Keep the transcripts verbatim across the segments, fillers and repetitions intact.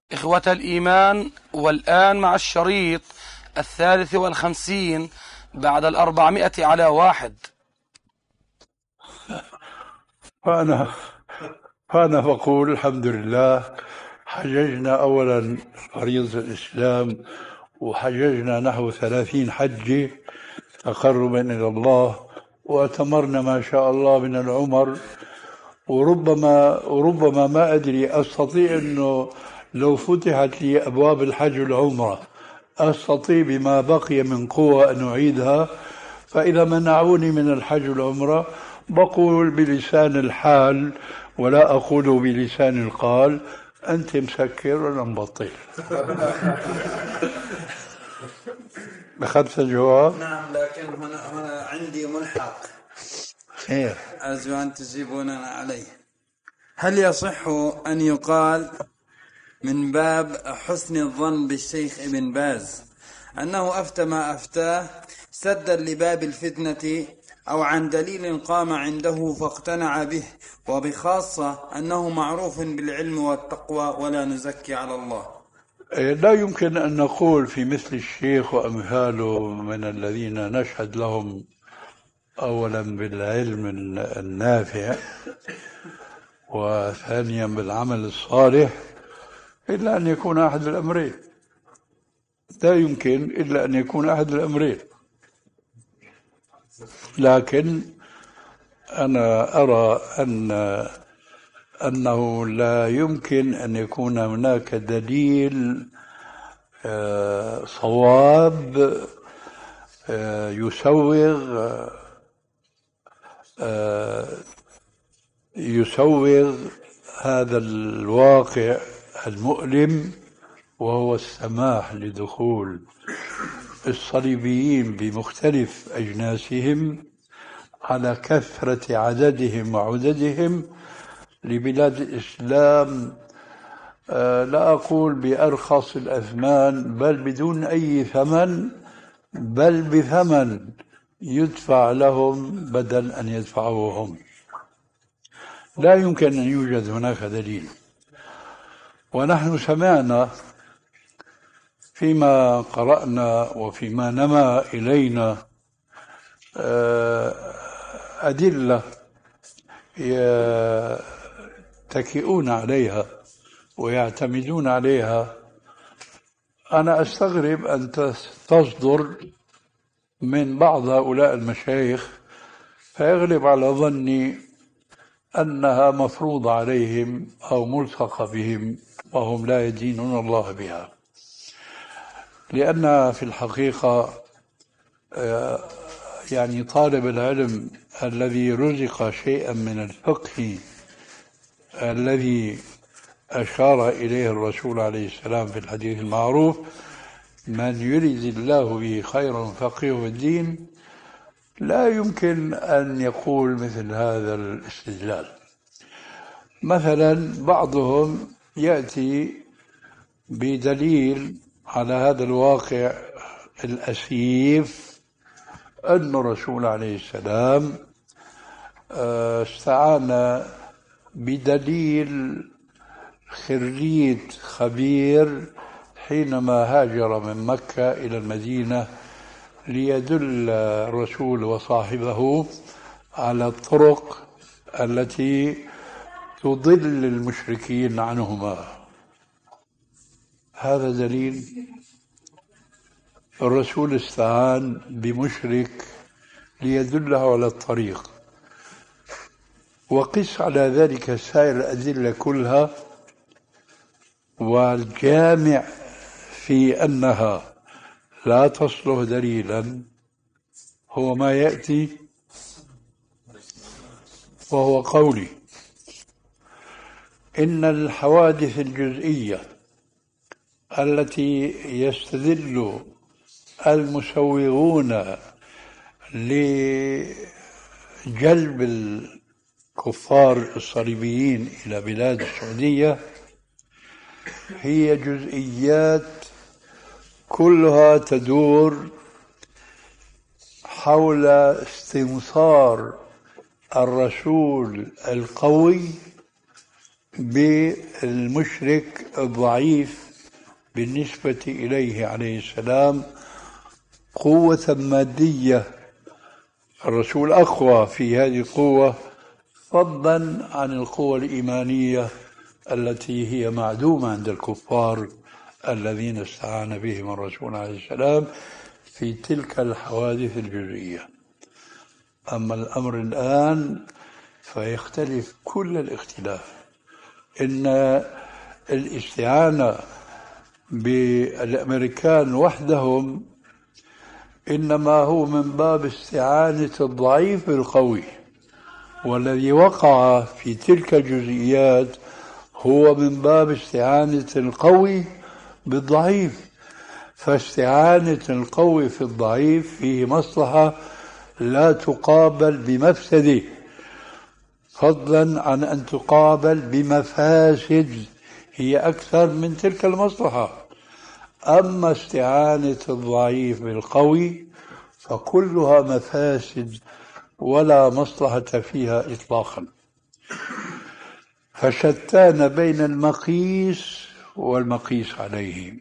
إخوة الإيمان، والآن مع الشريط الثالث والخمسين بعد الأربعمائة على واحد. فأنا فأنا بقول الحمد لله، حججنا أولا فريضة الإسلام، وحججنا نحو ثلاثين حجة تقربا إلى الله، وأتمرنا ما شاء الله من العمر. وربما وربما ما أدري، أستطيع أنه لو فتحت لي أبواب الحج والعمرة أستطيع بما بقي من قوة أن أعيدها. فإذا منعوني من الحج والعمرة بقول بلسان الحال ولا أقول بلسان القال: أنت مسكر ولا مبطل. أخذت الجواب؟ نعم، لكن هنا هنا عندي ملحق خير، أرجو أن تجيبوننا عليه. هل يصح أن يقال من باب حسن الظن بالشيخ ابن باز أنه أفتى ما أفتاه سدا لباب الفتنة، أو عن دليل قام عنده فاقتنع به، وبخاصة أنه معروف بالعلم والتقوى ولا نزكي على الله؟ لا يمكن أن نقول في مثل الشيخ وأمثاله من الذين نشهد لهم أولا بالعلم النافع وثانيا بالعمل الصالح إلا أن يكون أحد الأمرين. لا يمكن إلا أن يكون أحد الأمرين. لكن أنا أرى أن أنه لا يمكن أن يكون هناك دليل صواب يسوغ يسوغ هذا الواقع المؤلم، وهو السماح لدخول الصليبيين بمختلف أجناسهم على كثرة عددهم وعددهم لبلاد الإسلام، لا أقول بأرخص الأثمان بل بدون أي ثمن، بل بثمن يدفع لهم بدل أن يدفعوه هم. لا يمكن أن يوجد هناك دليل. ونحن سمعنا فيما قرأنا وفيما نما إلينا أدلة يتكئون عليها ويعتمدون عليها. أنا أستغرب أن تصدر من بعض هؤلاء المشايخ فيغلب على ظني أنها مفروضة عليهم أو ملصقة بهم وهم لا يدينون الله بها. لأن في الحقيقة يعني طالب العلم الذي رزق شيئا من الفقه الذي أشار إليه الرسول عليه السلام في الحديث المعروف: من يريد الله به خيرا فقهه في الدين، لا يمكن أن يقول مثل هذا الاستدلال. مثلا بعضهم يأتي بدليل على هذا الواقع الأسيف أن الرسول عليه السلام استعان بدليل خريج خبير حينما هاجر من مكة إلى المدينة ليدل الرسول وصاحبه على الطرق التي تضل المشركين عنهما. هذا دليل. الرسول استعان بمشرك ليدله على الطريق، وقس على ذلك سائر الأدلة كلها، والجامع في أنها لا تصلح دليلا هو ما يأتي، وهو قولي: إن الحوادث الجزئية التي يستدل المسوغون لجلب الكفار الصليبيين إلى بلاد السعودية هي جزئيات كلها تدور حول استنصار الرسول القوي بالمشرك الضعيف بالنسبة إليه عليه السلام قوة مادية. الرسول أقوى في هذه القوة فضلا عن القوة الإيمانية التي هي معدومة عند الكفار الذين استعان بهم الرسول عليه السلام في تلك الحوادث الجزئية. أما الأمر الآن فيختلف كل الاختلاف. إن الاستعانة بالأمريكان وحدهم إنما هو من باب استعانة الضعيف بالقوي، والذي وقع في تلك الجزئيات هو من باب استعانة القوي بالضعيف. فاستعانة القوي في الضعيف فيه مصلحة لا تقابل بمفسده، فضلا عن أن تقابل بمفاسد هي أكثر من تلك المصلحة. أما استعانة الضعيف بالقوي فكلها مفاسد ولا مصلحة فيها إطلاقا. فشتان بين المقيس والمقيس عليه.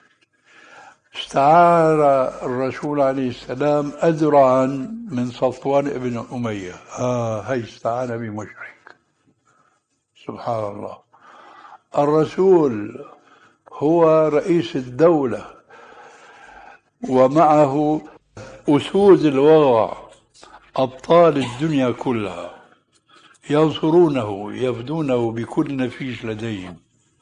استعار الرسول عليه السلام أذرعا من صفوان بن أمية، آه هي استعان بمشرك. سبحان الله. الرسول هو رئيس الدولة ومعه أسود الوغى أبطال الدنيا كلها ينصرونه يفدونه بكل نفيس لديهم،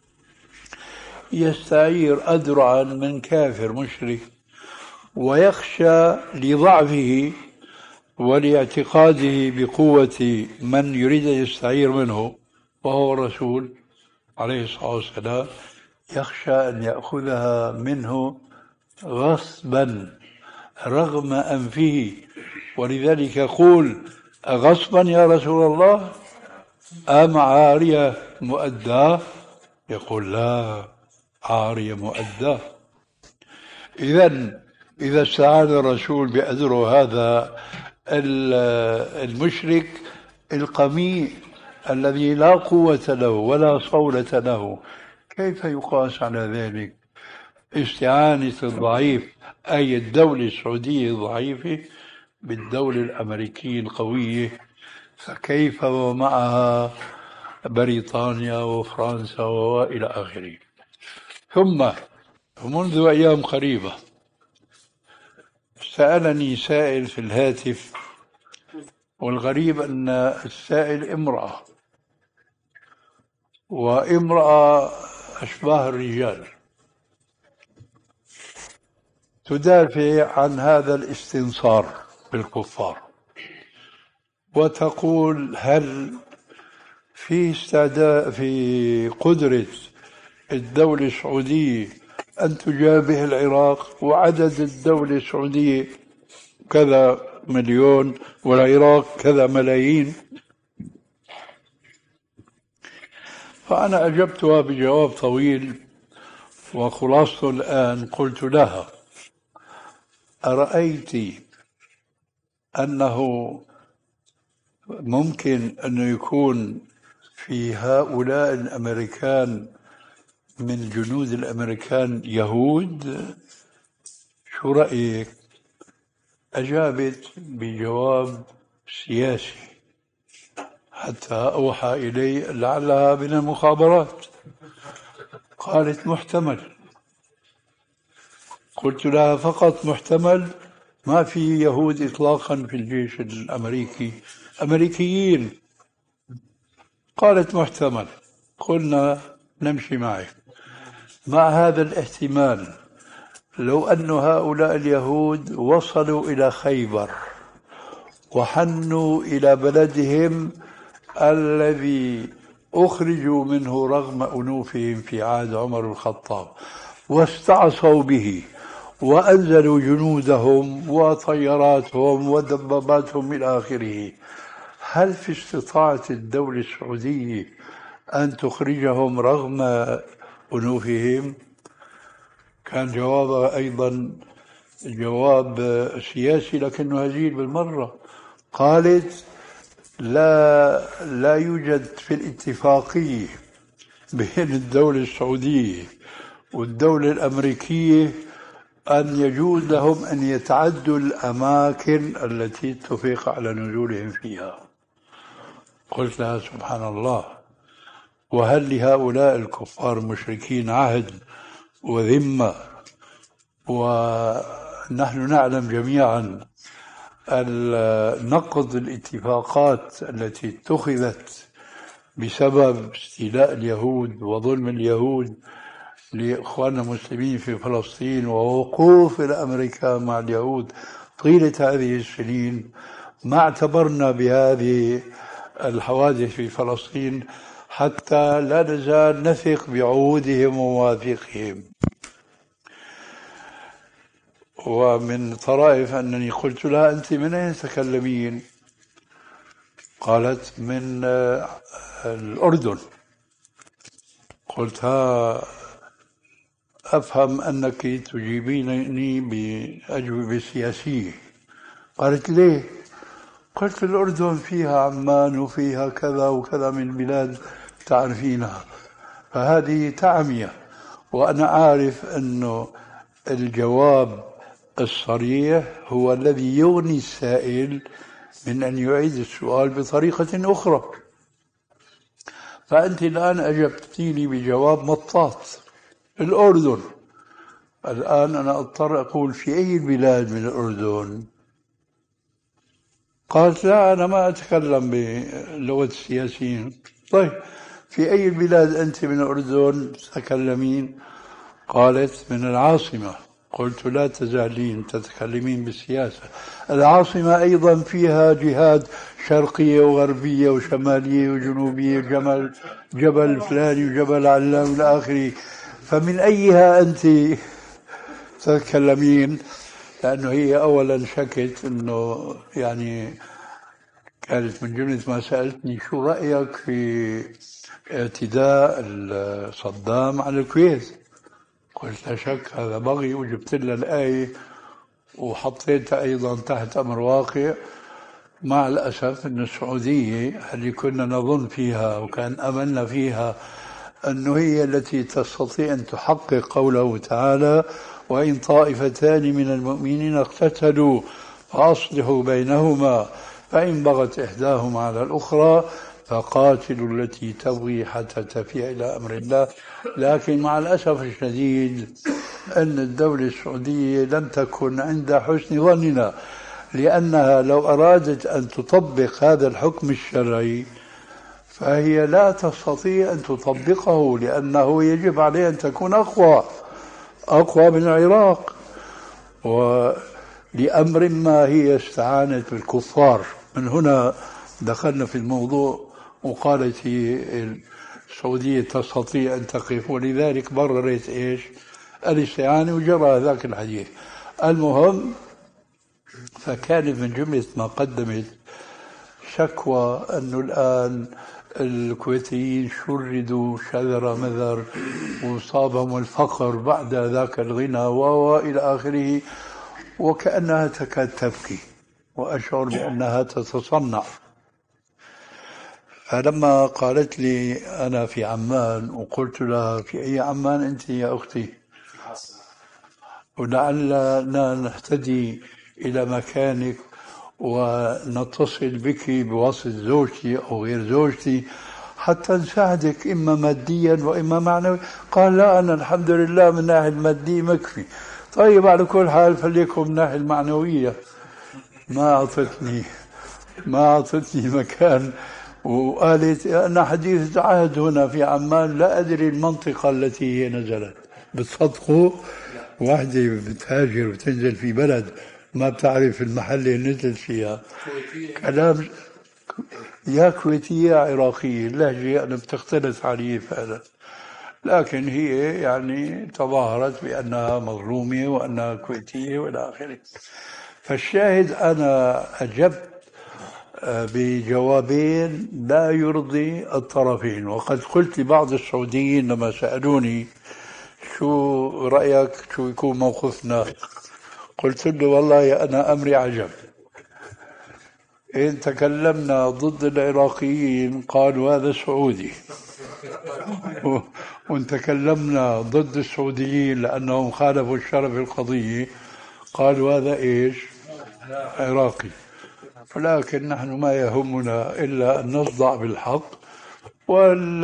يستعير أذرعا من كافر مشرك ويخشى لضعفه ولاعتقاده بقوة من يريد أن يستعير منه وهو الرسول عليه الصلاة والسلام، يخشى أن يأخذها منه غصبا رغم أنفه. ولذلك يقول: أغصبا يا رسول الله أم عارية مؤداة؟ يقول: لا، عارية مؤداة. إذن إذا استعان الرسول بأذره هذا المشرك القميء الذي لا قوة له ولا صولة له، كيف يقاس على ذلك استعانة الضعيف أي الدولة السعودية الضعيفة بالدولة الأمريكية القوية؟ فكيف ومعها بريطانيا وفرنسا وإلى آخره. ثم منذ أيام قريبة سألني سائل في الهاتف، والغريب أن السائل امرأة، وامرأة أشباه الرجال، تدافع عن هذا الاستنصار بالكفار وتقول: هل في استعداد في قدرة الدولة السعودية أن تجابه العراق، وعدد الدولة السعودية كذا مليون والعراق كذا ملايين؟ فأنا أجبتها بجواب طويل وخلاصته الآن. قلت لها: أرأيت أنه ممكن أن يكون في هؤلاء الأمريكان من جنود الأمريكان يهود؟ شو رأيك؟ أجابت بجواب سياسي حتى أوحى إلي لعلها من المخابرات. قالت: محتمل. قلت لها: فقط محتمل؟ ما في يهود إطلاقا في الجيش الأمريكي أمريكيين؟ قالت: محتمل. قلنا: نمشي معك مع هذا الاحتمال. لو أن هؤلاء اليهود وصلوا إلى خيبر وحنوا إلى بلدهم الذي أخرجوا منه رغم أنوفهم في عهد عمر الخطاب واستعصوا به وأنزلوا جنودهم وطياراتهم ودباباتهم إلى آخره، هل في استطاعة الدولة السعودية أن تخرجهم رغم أنوفهم؟ كان جوابها أيضا جواب سياسي لكنه هزيل بالمرة. قالت: لا لا يوجد في الاتفاقية بين الدولة السعودية والدولة الأمريكية أن يجوز لهم أن يتعدوا الأماكن التي اتفق على نزولهم فيها. قلت لها سبحان الله، وهل لهؤلاء الكفار المشركين عهد وذمة؟ ونحن نعلم جميعا نقض الاتفاقات التي اتخذت بسبب استيلاء اليهود وظلم اليهود لإخواننا المسلمين في فلسطين ووقوف الأمريكان مع اليهود طيلة هذه السنين. ما اعتبرنا بهذه الحوادث في فلسطين حتى لا نزال نثق بعهودهم ومواثيقهم. ومن طرائف أنني قلت لها أنت من أين تتكلمين؟ قالت من الأردن. قلت ها أفهم أنك تجيبينني بأجوبة سياسية. قالت ليه؟ قلت الأردن فيها عمان وفيها كذا وكذا من البلاد تعرفينها، فهذه تعمية، وأنا عارف أنه الجواب الصريح هو الذي يغني السائل من أن يعيد السؤال بطريقة أخرى. فأنت الآن أجبتيني بجواب مطاط، الأردن. الآن أنا أضطر أقول في أي بلاد من الأردن؟ قالت لا أنا ما أتكلم بلغة السياسيين. طيب في أي بلاد أنت من الأردن تتكلمين؟ قالت من العاصمة. قلت لا تزالين تتكلمين بالسياسة، العاصمة أيضا فيها جهات شرقية وغربية وشمالية وجنوبية، جبل جبل فلاني وجبل علام إلى آخره، فمن أيها أنت تتكلمين؟ لأنه هي أولا شكت أنه يعني كانت من جملة ما سألتني شو رأيك في اعتداء صدام على الكويت؟ قلت لا شك هذا بغي، وجبت لها الآية وحطيتها أيضا تحت أمر واقع. مع الأسف أن السعودية اللي كنا نظن فيها وكان أملنا فيها أنه هي التي تستطيع أن تحقق قوله تعالى وإن طائفتان من المؤمنين اقتتلوا فأصلحوا بينهما فإن بغت إحداهما على الأخرى فقاتلوا التي تبغي حتى تفيء إلى أمر الله. لكن مع الأسف الشديد أن الدولة السعودية لم تكن عند حسن ظننا، لأنها لو أرادت أن تطبق هذا الحكم الشرعي فهي لا تستطيع أن تطبقه، لأنه يجب عليها أن تكون أقوى أقوى من العراق. ولأمر ما هي استعانت بالكفار. من هنا دخلنا في الموضوع وقالت هي السعودية تستطيع أن تقف، ولذلك بررت إيش الاستعانة وجرى ذاك الحديث. المهم فكانت من جملة ما قدمت شكوى أنه الآن الكويتيين شردوا شذر مذر وصابهم الفقر بعد ذاك الغنى وإلى آخره، وكأنها تكاد تبكي وأشعر بأنها تتصنع. فلما قالت لي أنا في عمان وقلت لها في أي عمان أنت يا أختي؟ ولعلنا نهتدي إلى مكانك ونتصل بك بواسطة زوجتي أو غير زوجتي حتى نساعدك إما ماديا وإما معنويا. قال لا أنا الحمد لله من الناحية المادية مكفي. طيب على كل حال فليكن من الناحية المعنوية. ما أعطتني ما أعطتني مكان، وقالت أنا حديث عهد هنا في عمان لا أدري المنطقة التي هي نزلت. بتصدقوا واحدة بتهاجر وتنزل في بلد ما بتعرف المحل اللي نزلت فيها؟ كلام يا كويتية يا عراقية، اللهجة أنا بتختلف عليه فعلا، لكن هي يعني تظاهرت بأنها مظلومة وأنها كويتية وإلى آخره. فالشاهد أنا أجبت بجوابين لا يرضي الطرفين. وقد قلت لبعض السعوديين لما سألوني شو رأيك شو يكون موقفنا، قلت له والله أنا أمري عجب، إن تكلمنا ضد العراقيين قالوا هذا سعودي، وان تكلمنا ضد السعوديين لأنهم خالفوا الشرع في القضية قالوا هذا إيش؟ عراقي. ولكن نحن ما يهمنا إلا أن نصدع بالحق، وال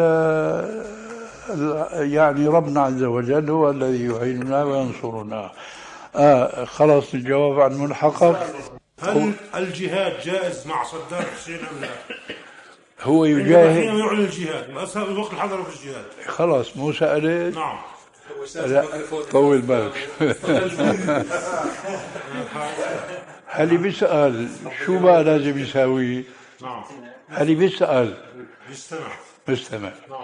يعني ربنا عز وجل هو الذي يعيننا وينصرنا. آه خلاص الجواب عن ملحقك. هل الجهاد جائز مع صدام حسين أم لا؟ هو يجاهد حين يعلن الجهاد الوقت الحضر في الجهاد. خلاص مو سألت؟ نعم. لا طول بالك. هل بيسأل شو بقى لازم يساوي؟ نعم. هل بيسأل؟ بيستمع. بيستمع. نعم.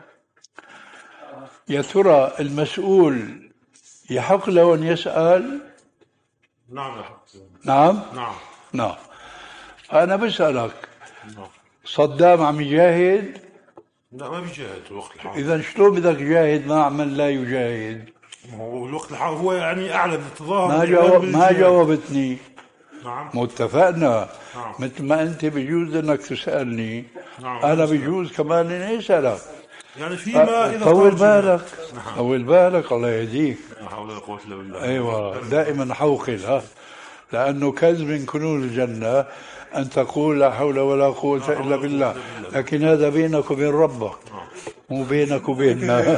يا ترى المسؤول يحق له أن يسأل؟ نعم. نعم؟ نعم. نعم. أنا بسألك نعم. صدام عم يجاهد؟ لا ما بيجاهد الوقت الحاضر. إذا شلون بدك تجاهد مع من لا يجاهد؟ هو الوقت الحاضر هو يعني أعلن التظاهر. ما جاوب ما جاوبتني. نعم. متفقنا. نعم. مثل ما أنت بيجوز أنك تسألني. نعم. أنا بيجوز كمان إني أسألك. يعني فيما إذا طول بالك. نعم. طول بالك الله يهديك. لا حول ولا قوة إلا بالله. أيوة دائما حوقل ها، لأنه كنز من كنوز الجنة أن تقول لا حول ولا قوة إلا بالله، لكن هذا بينك وبين ربك مو بينك وبيننا.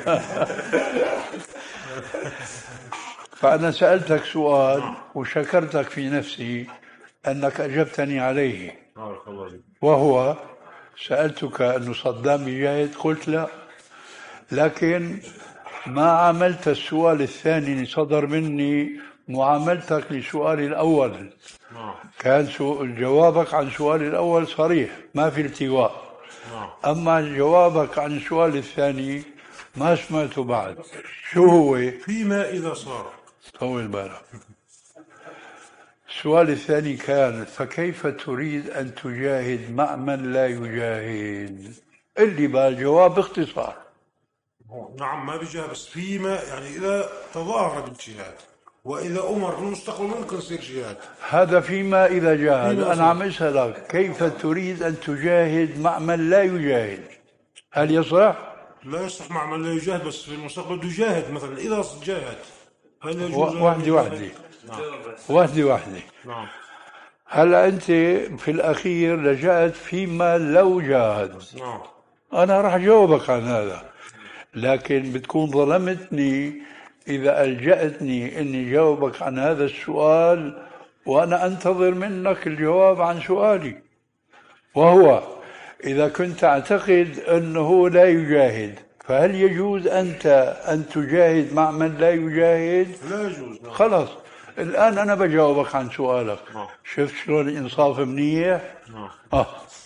فأنا سألتك سؤال وشكرتك في نفسي أنك أجبتني عليه، وهو سألتك أن صدام يجاهد قلت لا، لكن ما عملت السؤال الثاني اللي صدر مني معاملتك لسؤالي الأول. كان جوابك عن سؤالي الأول صريح ما في التواء، أما جوابك عن السؤال الثاني ما سمعته بعد. شو هو؟ فيما إذا صار. طول بالك. السؤال الثاني كان فكيف تريد أن تجاهد مع من لا يجاهد؟ اللي بقى الجواب باختصار. نعم ما بيجاهد، بس فيما يعني إذا تظاهر بالجهاد وإذا أمر في المستقبل ممكن يصير جهاد. هذا فيما إذا جاهد. أنا عم أسألك كيف تريد أن تجاهد مع من لا يجاهد؟ هل يصح؟ لا يصح مع من لا يجاهد، بس في المستقبل بده يجاهد مثلا إذا جاهد. هل يجوز؟ واحدة واحدة. واحدة واحدة. نعم. هلا أنت في الأخير لجأت فيما لو جاهد. نعم. أنا راح أجاوبك عن هذا، لكن بتكون ظلمتني إذا ألجأتني إني جاوبك عن هذا السؤال وأنا أنتظر منك الجواب عن سؤالي، وهو إذا كنت تعتقد أنه لا يجاهد فهل يجوز أنت أن تجاهد مع من لا يجاهد؟ لا يجوز. نعم. خلاص الآن أنا بجاوبك عن سؤالك. نعم. شفت شلون الإنصاف منيح؟ نعم. آه.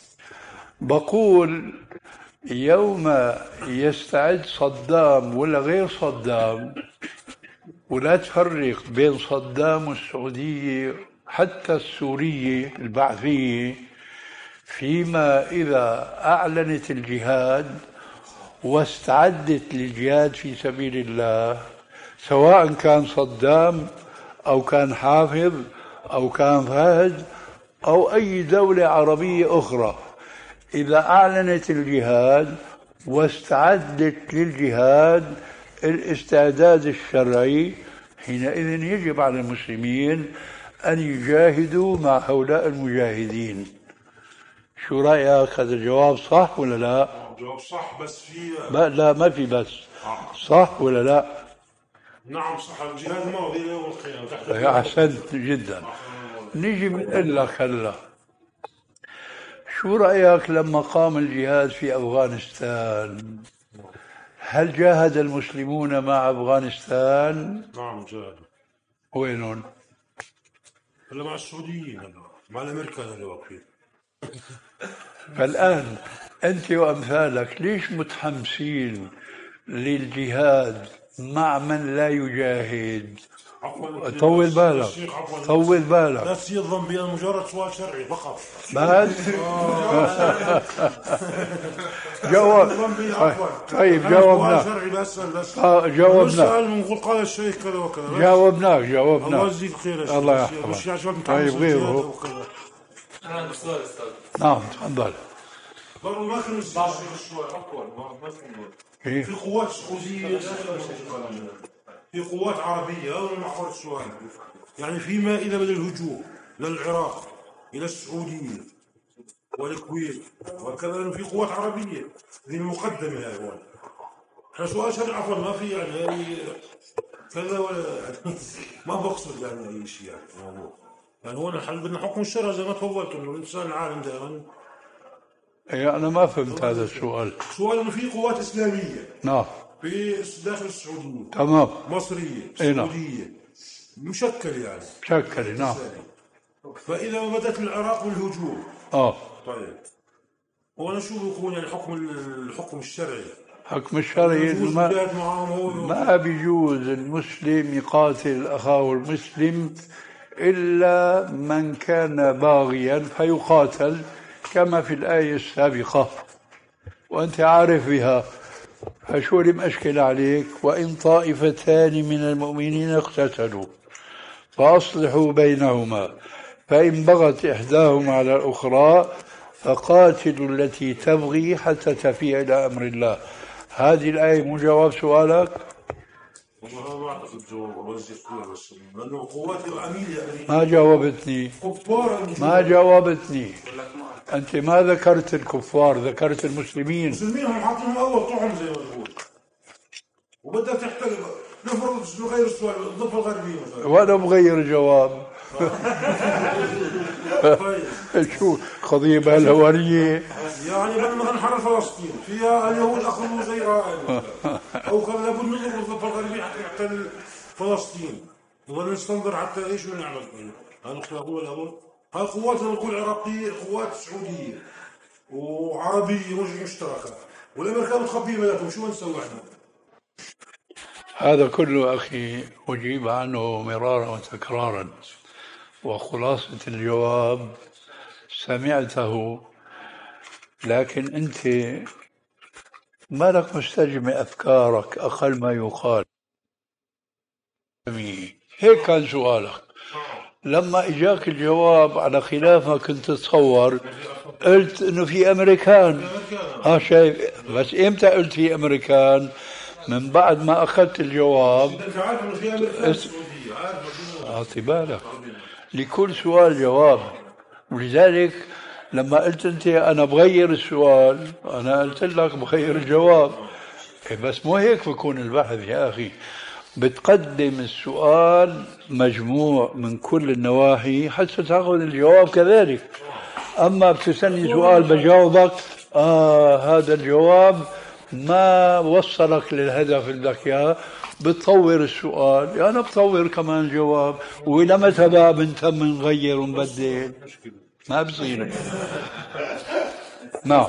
بقول يوم يستعد صدام ولا غير صدام، ولا تفرق بين صدام والسعودية حتى السورية البعثية، فيما إذا أعلنت الجهاد واستعدت للجهاد في سبيل الله، سواء كان صدام أو كان حافظ أو كان فهد أو أي دولة عربية أخرى، إذا أعلنت الجهاد واستعدت للجهاد الاستعداد الشرعي، حينئذ يجب على المسلمين أن يجاهدوا مع هؤلاء المجاهدين. شو رأيك؟ هذا الجواب صح ولا لا؟ جواب صح، بس في لا ما في بس. صح ولا لا؟ نعم صح. الجهاد ماضي إلى يوم القيامة. أحسنت جدا. نيجي بنقول لك هلا شو رأيك لما قام الجهاد في أفغانستان؟ هل جاهد المسلمون مع أفغانستان؟ نعم جاهدوا. وينهم؟ هلا مع السعوديين، هلا مع الأمريكان اللي واقفين. فالآن أنت وأمثالك ليش متحمسين للجهاد مع من لا يجاهد؟ طول بالك طول بالك. لا تصير ذنبي، أنا مجرد سؤال شرعي فقط. بس جواب. طيب جاوبنا. شرعي بسأل بس. آه جاوبنا. نسأل ونقول قال الشيخ كذا وكذا. جاوبناك جاوبناك. الله يجزيك خير. الله يحفظك. طيب غيره. نعم تفضل. برضه ما كانوا السؤال عفوا ما في في قوات سعودية في قوات عربية هذا محور السؤال يعني فيما إذا بدأ الهجوم للعراق إلى السعودية والكويت وكذا في قوات عربية ذي المقدمة هاي احنا سؤال شرع عفوا ما في يعني كذا ولا ما بقصد يعني أي شيء يعني يعني هو الحل بدنا حكم الشرع زي ما تفضلت انه الانسان عالم دائما. يعني انا ما فهمت هذا السؤال. سؤال انه في قوات اسلاميه نعم في داخل السعوديه تمام مصريه نعم. سعوديه مشكل يعني مشكل نعم. فاذا بدات العراق بالهجوم اه طيب وانا شو بيكون يعني حكم الحكم الشرعي؟ حكم الشرعي ما, ما بيجوز المسلم يقاتل أخاه المسلم إلا من كان باغيا فيقاتل كما في الآية السابقة وأنت عارف بها. فشو اللي مأشكل عليك؟ وإن طائفتان من المؤمنين اقتتلوا فأصلحوا بينهما فإن بغت إحداهما على الأخرى فقاتلوا التي تبغي حتى تفيء إلى أمر الله. هذه الآية مو جواب سؤالك؟ والله ما أعتقد جواب بس لأنه قوات العميلة ما جاوبتني ما جاوبتني أنت ما ذكرت الكفار ذكرت المسلمين. المسلمين هم حاطين أول طعم زي ما تقول وبدك تحتل نفرض نغير السؤال الضفة الغربية مثلا وأنا بغير جواب. شو قضية بهالهوانية يعني بدنا نحرر فلسطين فيها اليهود أخذوا زي رائع أو كان لابد نضرب الضفة الغربية حتى يحتل فلسطين وبدنا نستنظر حتى إيش من نعمل هذا هو الأمر. هاي قواتنا نقول عراقية قوات سعودية وعربية مش مشتركة والأمريكان متخبيين بيناتهم شو نسوي احنا؟ هذا كله أخي أجيب عنه مرارا وتكرارا وخلاصة الجواب سمعته لكن أنت ما لك مستجمع أفكارك أقل ما يقال. هيك كان سؤالك لما إجاك الجواب على خلاف ما كنت تتصور قلت إنه في أمريكان. ها شايف بس إمتى قلت في أمريكان؟ من بعد ما أخذت الجواب. أنت عارف إنه في أمريكان أعطي بالك لكل سؤال جواب. ولذلك لما قلت أنت أنا بغير السؤال أنا قلت لك بغير الجواب. بس مو هيك بكون البحث يا أخي. بتقدم السؤال مجموع من كل النواحي حتى تأخذ الجواب كذلك. أما بتسألني سؤال بجاوبك آه هذا الجواب ما وصلك للهدف اللي بدك إياه بتطور السؤال. أنا يعني بطور كمان الجواب ولما تبع بنتم نغير ونبدل ما بصير. نعم.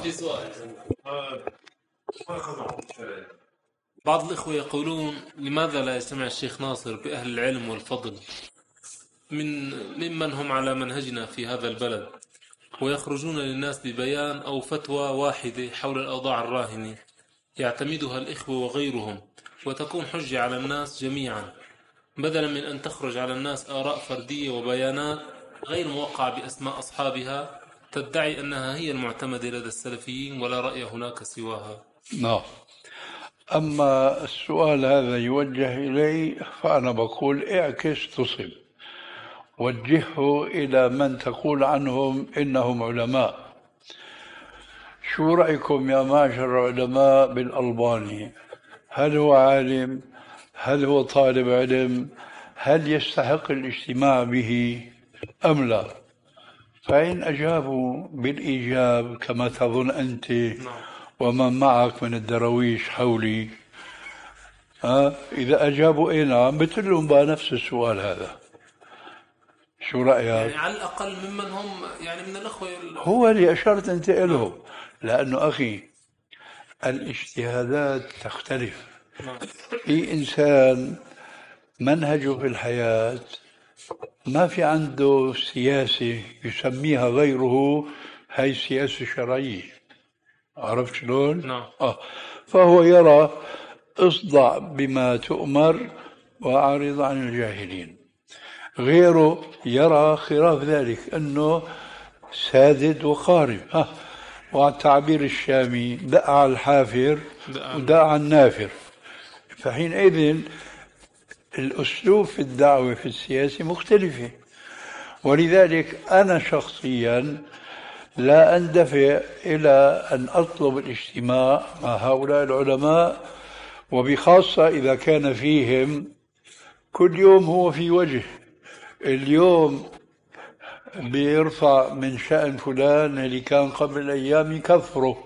بعض الإخوة يقولون لماذا لا يجتمع الشيخ ناصر بأهل العلم والفضل من ممن هم على منهجنا في هذا البلد ويخرجون للناس ببيان أو فتوى واحدة حول الأوضاع الراهنة يعتمدها الإخوة وغيرهم وتكون حجة على الناس جميعا بدلا من أن تخرج على الناس آراء فردية وبيانات غير موقعة بأسماء أصحابها تدعي أنها هي المعتمدة لدى السلفيين ولا رأي هناك سواها. نعم. أما السؤال هذا يوجه إلي فأنا بقول اعكس تصب وجهه إلى من تقول عنهم إنهم علماء. شو رأيكم يا معشر العلماء بالألباني؟ هل هو عالم؟ هل هو طالب علم؟ هل يستحق الاجتماع به أم لا؟ فإن أجابوا بالإيجاب كما تظن أنت ومن معك من الدرويش حولي ها إذا أجابوا إيه نعم بتلهم بقى نفس السؤال هذا. شو رأيك؟ يعني على الأقل ممن هم يعني من الأخوة هو اللي أشرت أنت إله. لأنه أخي الاجتهادات تختلف. في إنسان منهجه في الحياة ما في عنده سياسة يسميها غيره هاي السياسة الشرعية. عرفت شلون؟ نعم. آه. فهو يرى اصدع بما تؤمر وأعرض عن الجاهلين. غيره يرى خلاف ذلك أنه سادد وقارب. آه. وعلى التعبير الشامي دق على الحافر ودق على النافر. فحينئذ الأسلوب في الدعوة في السياسة مختلفة، ولذلك أنا شخصيا لا أندفع إلى أن أطلب الاجتماع مع هؤلاء العلماء، وبخاصة إذا كان فيهم كل يوم هو في وجه. اليوم بيرفع من شأن فلان اللي كان قبل أيام يكفره،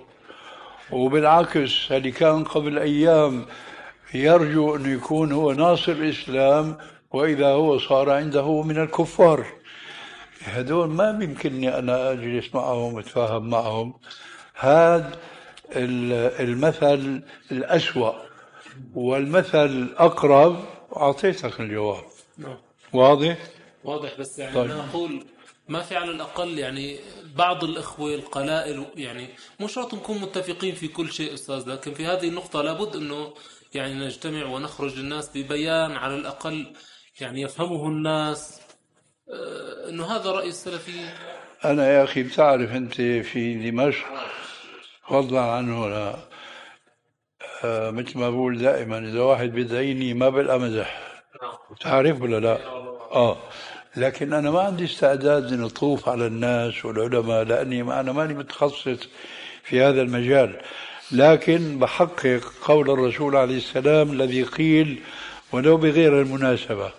وبالعكس اللي كان قبل أيام يرجو أن يكون هو ناصر الإسلام، وإذا هو صار عنده من الكفار. هذول ما بيمكنني أنا أجلس معهم وأتفاهم معهم. هذا المثل الأسوأ، والمثل الأقرب أعطيتك الجواب. واضح؟ واضح. بس يعني طيب. أنا أقول ما في على الأقل يعني بعض الإخوة القلائل، يعني مش شرط نكون متفقين في كل شيء أستاذ، لكن في هذه النقطة لابد أنه يعني نجتمع ونخرج للناس ببيان على الأقل يعني يفهمه الناس أنه هذا رأي السلفيين. أنا يا أخي بتعرف أنت في دمشق فضلا عنه لا آه مثل ما بقول دائما، إذا واحد بدعيني ما بلقى مزح، تعرف ولا لا؟ آه لكن أنا ما عندي استعداد أن أطوف على الناس والعلماء، لأني ما أنا ماني متخصص في هذا المجال، لكن بحقق قول الرسول عليه السلام الذي قيل ولو بغير المناسبة: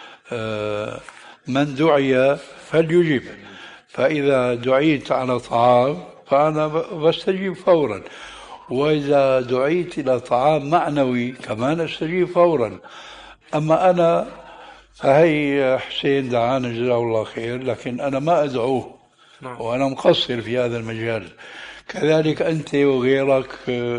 آه من دعي فليجب. فإذا دعيت على طعام فأنا بستجيب فورا، وإذا دعيت إلى طعام معنوي كمان أستجيب فورا. أما أنا فهي حسين دعانا جزاه الله خير، لكن أنا ما أدعوه وأنا مقصر في هذا المجال. كذلك أنت وغيرك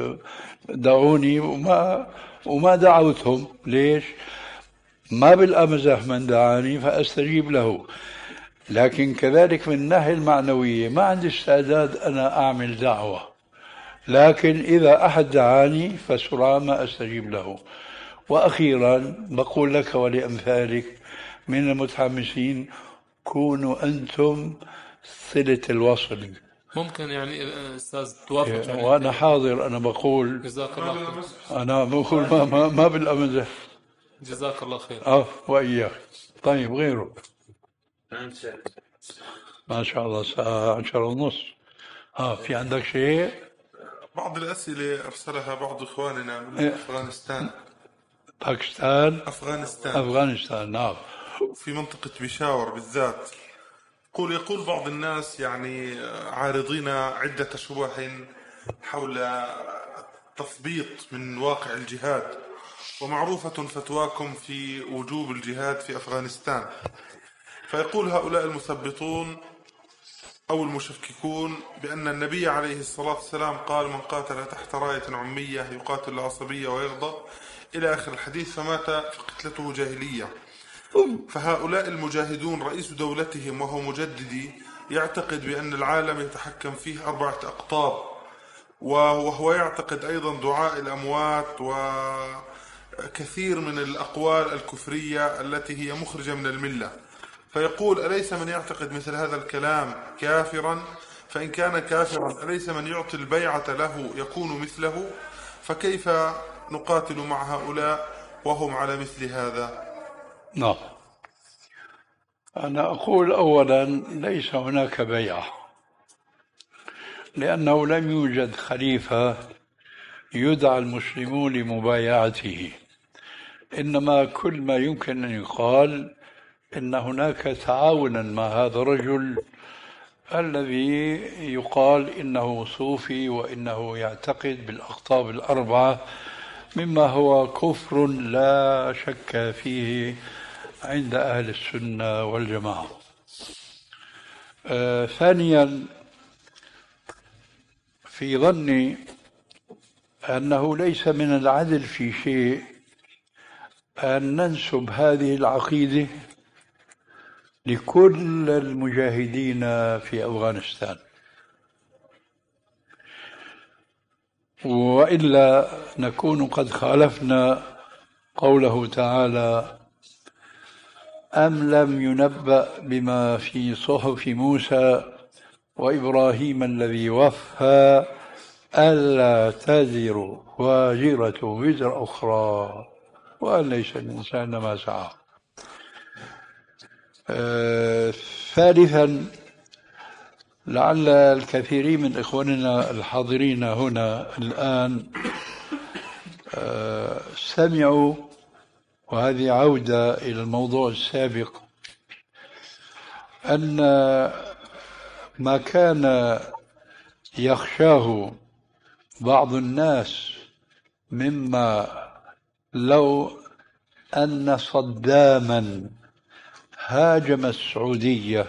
دعوني وما وما دعوتهم. ليش؟ ما بالأمزح من دعاني فأستجيب له. لكن كذلك من الناحية المعنوية ما عندي استعداد أنا أعمل دعوة، لكن إذا أحد دعاني فسرعان ما أستجيب له. وأخيرا بقول لك ولأمثالك من المتحمسين: كونوا أنتم صلة الوصل. ممكن يعني أستاذ توافق يعني وأنا حاضر. أنا بقول جزاك الله خير. أنا بقول ما, ما, ما بالأمزح. جزاك الله خير. أه وإياك. طيب غيره. ما شاء الله الساعة عشرة ونص. ها في عندك شيء؟ بعض الأسئلة أرسلها بعض إخواننا من أفغانستان. باكستان أفغانستان أفغانستان نعم. في منطقة بيشاور بالذات. يقول يقول بعض الناس يعني عارضين عدة شبه حول تثبيط من واقع الجهاد، ومعروفة فتواكم في وجوب الجهاد في أفغانستان. فيقول هؤلاء المثبطون أو المشككون بأن النبي عليه الصلاة والسلام قال: من قاتل تحت راية عمية يقاتل العصبية ويغضب إلى آخر الحديث، فمات فقتلته جاهلية. فهؤلاء المجاهدون رئيس دولتهم وهو مجددي يعتقد بأن العالم يتحكم فيه أربعة أقطاب، وهو يعتقد أيضا دعاء الأموات وكثير من الأقوال الكفرية التي هي مخرجة من الملة. فيقول: أليس من يعتقد مثل هذا الكلام كافرا؟ فإن كان كافرا أليس من يعطي البيعة له يكون مثله؟ فكيف نقاتل مع هؤلاء وهم على مثل هذا؟ نعم. أنا أقول أولا ليس هناك بيعة، لأنه لم يوجد خليفة يدعى المسلمون لمبايعته. إنما كل ما يمكن أن يقال إن هناك تعاونا مع هذا الرجل الذي يقال إنه صوفي وإنه يعتقد بالأقطاب الأربعة، مما هو كفر لا شك فيه عند أهل السنة والجماعة. آه ثانيا، في ظني أنه ليس من العدل في شيء أن ننسب هذه العقيدة لكل المجاهدين في أفغانستان، وإلا نكون قد خالفنا قوله تعالى: أم لم ينبأ بما في صحف موسى وإبراهيم الذي وفى ألا تزر وازرة وزر أخرى وأن ليس الإنسان ما سعى. آه ثالثا، لعل الكثيرين من إخواننا الحاضرين هنا الآن آه سمعوا، وهذه عودة إلى الموضوع السابق، أن ما كان يخشاه بعض الناس مما لو أن صداما هاجم السعودية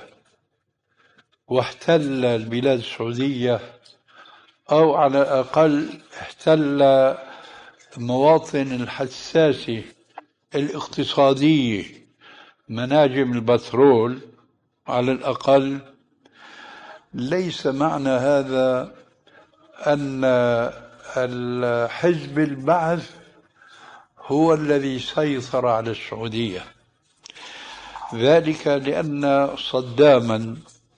واحتل البلاد السعودية، أو على الأقل احتل مواطن الحساسة الاقتصادية مناجم البترول على الأقل، ليس معنى هذا أن الحزب البعث هو الذي سيطر على السعودية. ذلك لأن صداما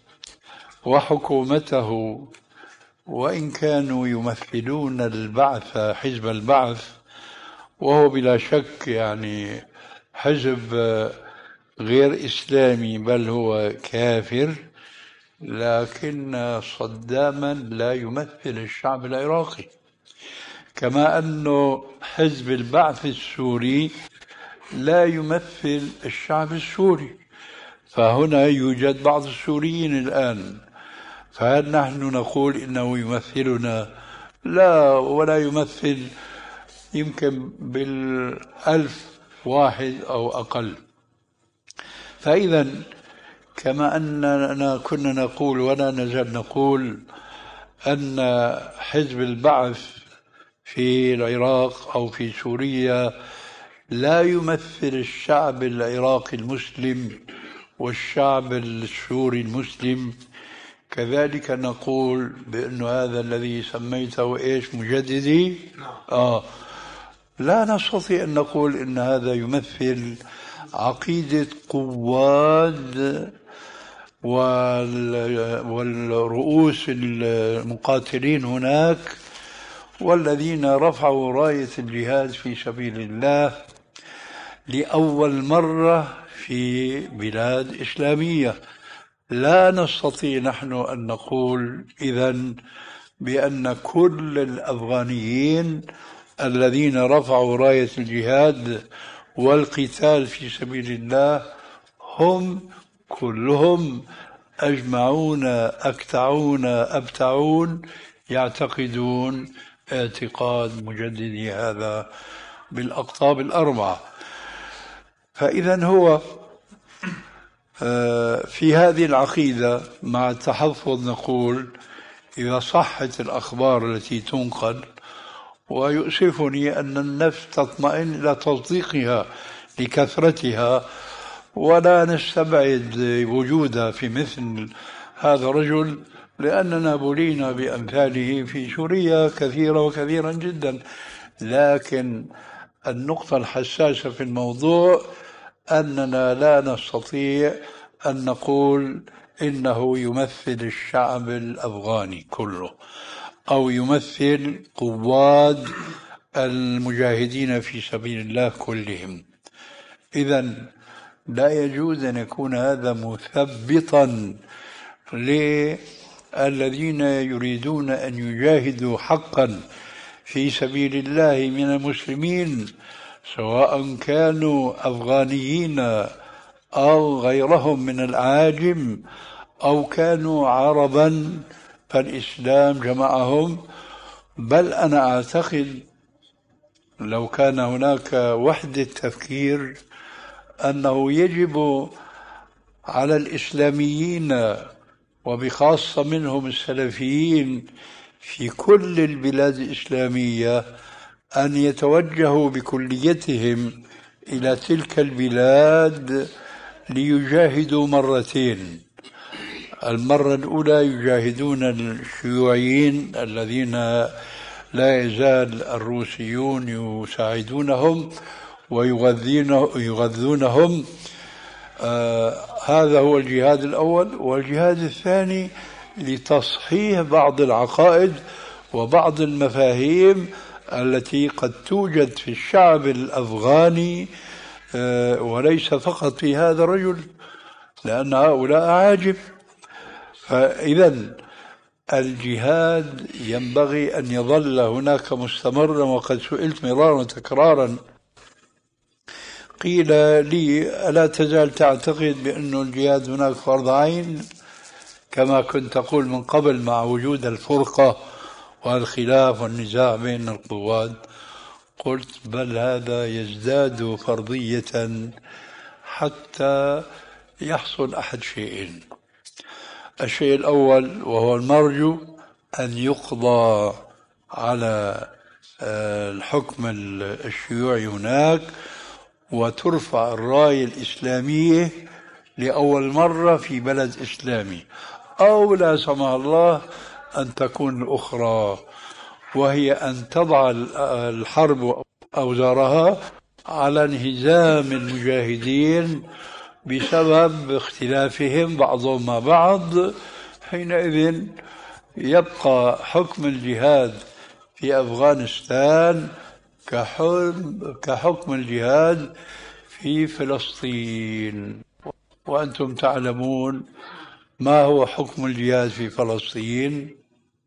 وحكومته وإن كانوا يمثلون البعث حزب البعث، وهو بلا شك يعني حزب غير إسلامي بل هو كافر، لكن صداما لا يمثل الشعب العراقي، كما أنه حزب البعث السوري لا يمثل الشعب السوري. فهنا يوجد بعض السوريين الآن، فهل نحن نقول إنه يمثلنا؟ لا، ولا يمثل يمكن بالألف واحد أو أقل. فإذا كما أننا كنا نقول ولا نزال نقول أن حزب البعث في العراق أو في سوريا لا يمثل الشعب العراقي المسلم والشعب السوري المسلم، كذلك نقول بأن هذا الذي سميته إيش مجددي آه لا نستطيع أن نقول إن هذا يمثل عقيدة قواد والرؤوس المقاتلين هناك والذين رفعوا راية الجهاد في سبيل الله لأول مرة في بلاد إسلامية. لا نستطيع نحن أن نقول إذن بأن كل الأفغانيين الذين رفعوا راية الجهاد والقتال في سبيل الله هم كلهم أجمعون أكتعون أبتعون يعتقدون اعتقاد مجددي هذا بالأقطاب الأربعة. فإذا هو في هذه العقيدة مع التحفظ نقول إذا صحت الأخبار التي تنقل، ويؤسفني أن النفس تطمئن إلى تصديقها لكثرتها، ولا نستبعد وجودها في مثل هذا الرجل لأننا بلينا بأمثاله في سوريا كثيرا وكثيرا جدا. لكن النقطة الحساسة في الموضوع أننا لا نستطيع أن نقول إنه يمثل الشعب الأفغاني كله أو يمثل قواد المجاهدين في سبيل الله كلهم. إذن لا يجوز أن يكون هذا مثبطا للذين يريدون أن يجاهدوا حقا في سبيل الله من المسلمين، سواء كانوا أفغانيين أو غيرهم من العاجم أو كانوا عربا، فالإسلام جمعهم. بل أنا أعتقد لو كان هناك وحدة تفكير أنه يجب على الإسلاميين وبخاصة منهم السلفيين في كل البلاد الإسلامية أن يتوجهوا بكليتهم إلى تلك البلاد ليجاهدوا مرتين. المرة الأولى يجاهدون الشيوعيين الذين لا يزال الروسيون يساعدونهم ويغذونهم. آه هذا هو الجهاد الأول. والجهاد الثاني لتصحيح بعض العقائد وبعض المفاهيم التي قد توجد في الشعب الأفغاني، وليس فقط في هذا الرجل، لأن هؤلاء أعاجم. فإذا الجهاد ينبغي أن يظل هناك مستمرا. وقد سئلت مرارا وتكرارا، قيل لي: ألا تزال تعتقد بأن الجهاد هناك فرض عين كما كنت تقول من قبل مع وجود الفرقة والخلاف والنزاع بين القوات؟ قلت: بل هذا يزداد فرضية حتى يحصل أحد شيئين. الشيء الأول وهو المرجو أن يقضى على الحكم الشيوعي هناك وترفع الراية الإسلامية لأول مرة في بلد إسلامي، أو لا سمح الله أن تكون الأخرى، وهي أن تضع الحرب أوزارها على انهزام المجاهدين بسبب اختلافهم بعضهم مع بعض. حينئذ يبقى حكم الجهاد في أفغانستان كحكم الجهاد في فلسطين. وأنتم تعلمون ما هو حكم الجهاد في فلسطين.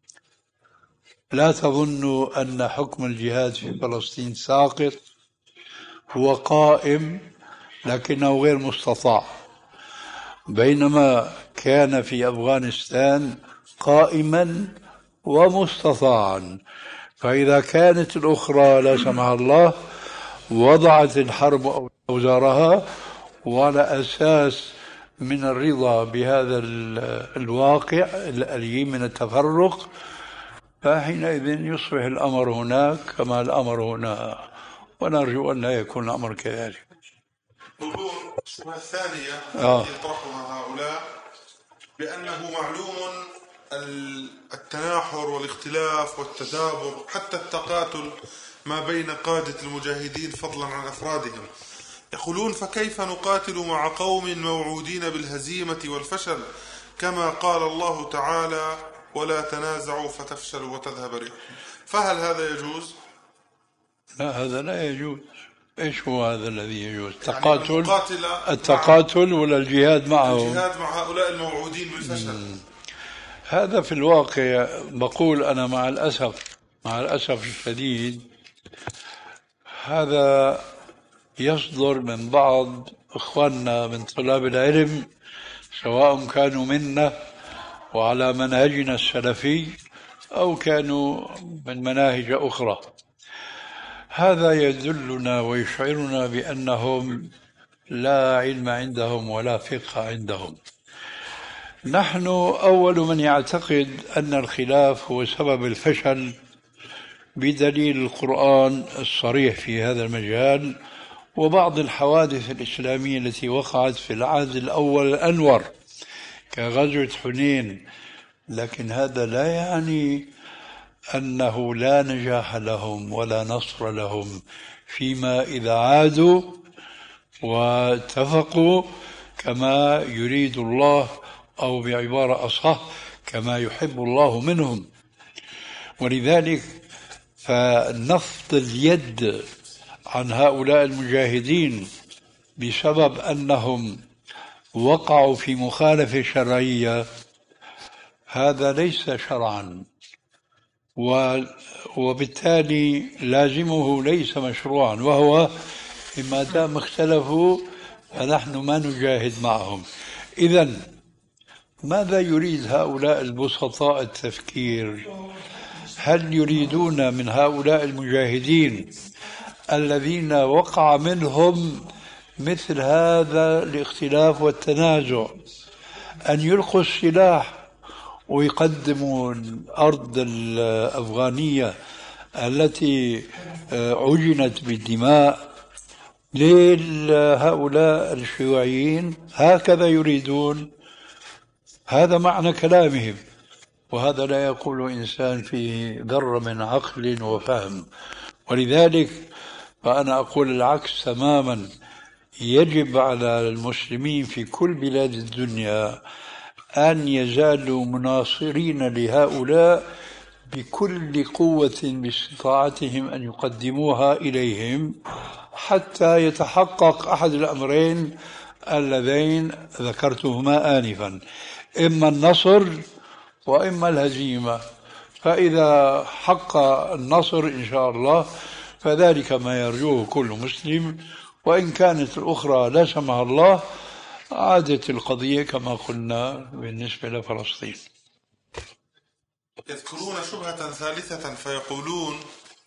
لا تظنوا أن حكم الجهاد في فلسطين ساقط، هو قائم لكنه غير مستطاع، بينما كان في أفغانستان قائما ومستطاعا. فإذا كانت الأخرى لا سمح الله وضعت الحرب أوزارها وعلى أساس من الرضا بهذا الواقع الأليم من التفرق، فحينئذ يصبح الأمر هناك كما الأمر هنا، ونرجو أن لا يكون الأمر كذلك. الشبهة الثانية آه. التي يطرحها هؤلاء بأنه معلوم التناحر والاختلاف والتدابر حتى التقاتل ما بين قادة المجاهدين فضلا عن أفرادهم. يقولون: فكيف نقاتل مع قوم موعودين بالهزيمة والفشل كما قال الله تعالى: ولا تنازعوا فتفشلوا وتذهب ريحكم؟ فهل هذا يجوز؟ لا، هذا لا يجوز. ايش هو هذا الذي يجوز؟ التقاتل يعني التقاتل ولا الجهاد معهم؟ الجهاد مع هؤلاء الموعودين بالفشل. مم. هذا في الواقع بقول أنا مع الأسف مع الأسف الشديد هذا يصدر من بعض إخواننا من طلاب العلم، سواء كانوا منا وعلى منهجنا السلفي أو كانوا من مناهج أخرى. هذا يدلنا ويشعرنا بأنهم لا علم عندهم ولا فقه عندهم. نحن أول من يعتقد أن الخلاف هو سبب الفشل بدليل القرآن الصريح في هذا المجال وبعض الحوادث الإسلامية التي وقعت في العهد الأول الأنور كغزوة حنين. لكن هذا لا يعني أنه لا نجاح لهم ولا نصر لهم فيما إذا عادوا واتفقوا كما يريد الله، أو بعبارة أصح كما يحب الله منهم. ولذلك فنفض اليد عن هؤلاء المجاهدين بسبب أنهم وقعوا في مخالفة شرعية هذا ليس شرعا، وبالتالي لازمه ليس مشروعا، وهو ما دام اختلفوا فنحن ما نجاهد معهم. إذن ماذا يريد هؤلاء البسطاء التفكير؟ هل يريدون من هؤلاء المجاهدين الذين وقع منهم مثل هذا الاختلاف والتنازع أن يلقوا السلاح ويقدموا الأرض الأفغانية التي عجنت بالدماء لهؤلاء الشيوعيين؟ هكذا يريدون، هذا معنى كلامهم، وهذا لا يقول إنسان فيه ذرة من عقل وفهم. ولذلك فأنا أقول العكس تماما. يجب على المسلمين في كل بلاد الدنيا أن يزالوا مناصرين لهؤلاء بكل قوة باستطاعتهم أن يقدموها إليهم حتى يتحقق أحد الأمرين اللذين ذكرتهما آنفا، إما النصر وإما الهزيمة. فإذا حق النصر إن شاء الله فذلك ما يرجوه كل مسلم، وإن كانت الأخرى لا سمح الله عادت القضية كما قلنا بالنسبة لفلسطين. يذكرون شبهة ثالثة فيقولون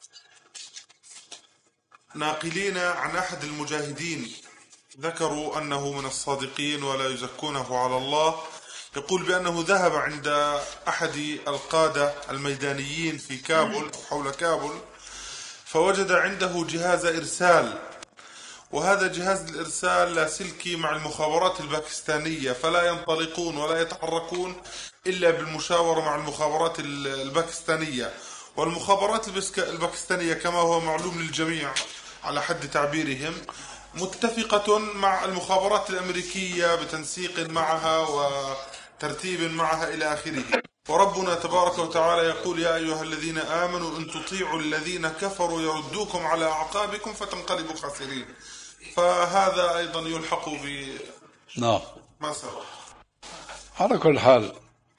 ناقلين عن أحد المجاهدين ذكروا أنه من الصادقين ولا يزكونه على الله، يقول بأنه ذهب عند أحد القادة الميدانيين في كابول حول كابول فوجد عنده جهاز إرسال، وهذا جهاز الإرسال لاسلكي مع المخابرات الباكستانية، فلا ينطلقون ولا يتحركون إلا بالمشاورة مع المخابرات الباكستانية. والمخابرات الباكستانية كما هو معلوم للجميع على حد تعبيرهم متفقة مع المخابرات الأمريكية بتنسيق معها وترتيب معها إلى آخره. وربنا تبارك وتعالى يقول يا أيها الذين آمنوا إن تطيعوا الذين كفروا يردوكم على أعقابكم فتنقلبوا خاسرين. فهذا أيضا يلحق ب نعم ما سبق. على كل حال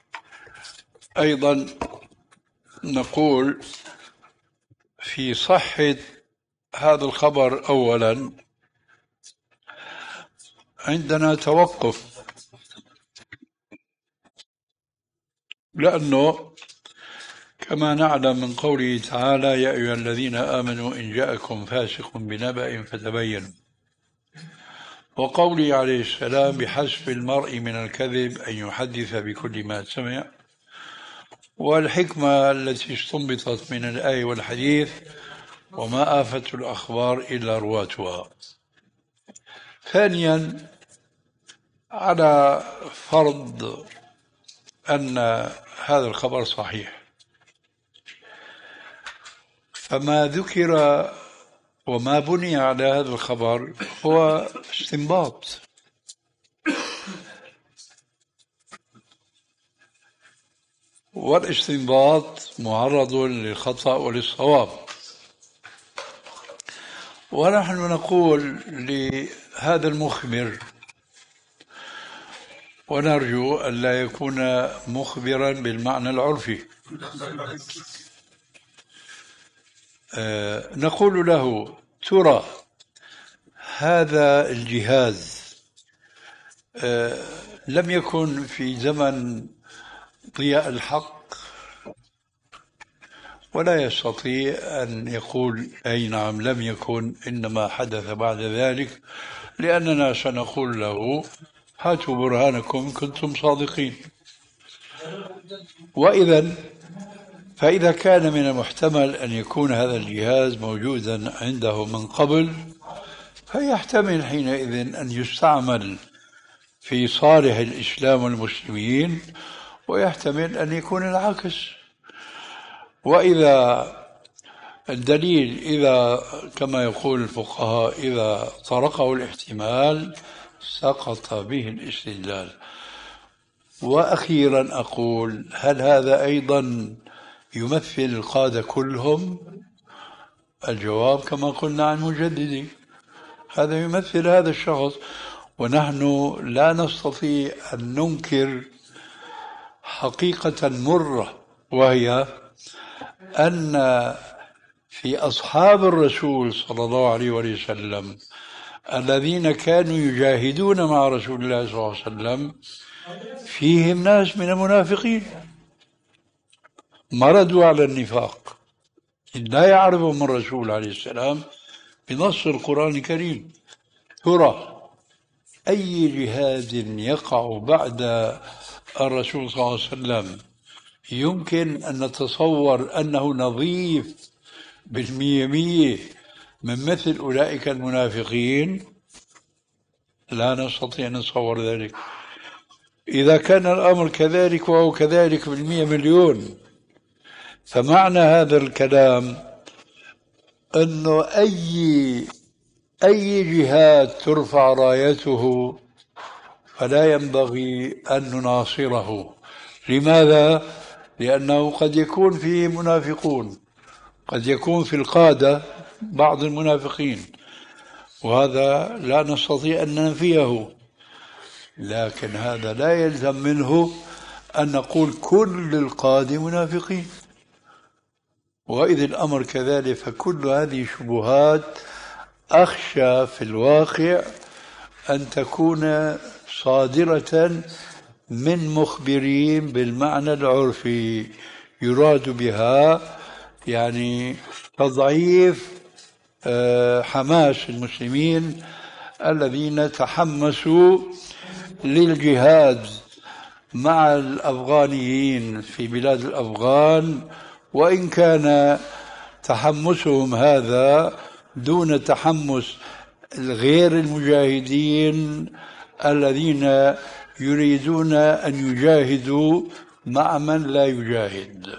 أيضا نقول في صحة هذا الخبر أولا عندنا توقف، لأنه كما نعلم من قوله تعالى يا أيها الذين آمنوا إن جاءكم فاسق بنبأ فتبينوا، وقوله عليه السلام بحسب المرء من الكذب أن يحدث بكل ما سمع، والحكمة التي استنبطت من الآية والحديث وما آفة الأخبار إلا رواتها. ثانيا على فرض أن هذا الخبر صحيح، فما ذكر وما بني على هذا الخبر هو استنباط، والاستنباط معرض للخطأ وللصواب. ونحن نقول لهذا المخبر ونرجو أن لا يكون مخبرا بالمعنى العرفي، أه نقول له ترى هذا الجهاز أه لم يكن في زمن ضياء الحق، ولا يستطيع أن يقول أي نعم لم يكن إنما حدث بعد ذلك، لأننا سنقول له هاتوا برهانكم كنتم صادقين. وإذا فإذا كان من المحتمل أن يكون هذا الجهاز موجودا عنده من قبل فيحتمل حينئذ أن يستعمل في صالح الإسلام والمسلمين، ويحتمل أن يكون العكس. وإذا الدليل إذا كما يقول الفقهاء إذا طرقه الاحتمال سقط به الاستدلال. وأخيرا أقول هل هذا أيضا يمثل القادة كلهم؟ الجواب كما قلنا عن مجددي هذا يمثل هذا الشخص، ونحن لا نستطيع أن ننكر حقيقة مرة، وهي أن في أصحاب الرسول صلى الله عليه وسلم الذين كانوا يجاهدون مع رسول الله صلى الله عليه وسلم فيهم ناس من المنافقين مردوا على النفاق لا يعرفهم الرسول عليه السلام بنص القرآن الكريم. ترى أي جهاد يقع بعد الرسول صلى الله عليه وسلم يمكن أن نتصور أنه نظيف بالمية مية من مثل أولئك المنافقين؟ لا نستطيع أن نتصور ذلك. إذا كان الأمر كذلك وهو كذلك بالمية مليون، فمعنى هذا الكلام أنه أي أي جهاد ترفع رايته فلا ينبغي أن نناصره. لماذا؟ لأنه قد يكون فيه منافقون، قد يكون في القادة بعض المنافقين، وهذا لا نستطيع أن ننفيه، لكن هذا لا يلزم منه أن نقول كل القادة منافقين. وإذ الأمر كذلك فكل هذه شبهات أخشى في الواقع أن تكون صادرة من مخبرين بالمعنى العرفي، يراد بها يعني تضعيف حماس المسلمين الذين تحمسوا للجهاد مع الأفغانيين في بلاد الأفغان، وإن كان تحمسهم هذا دون تحمس غير المجاهدين الذين يريدون أن يجاهدوا مع من لا يجاهد.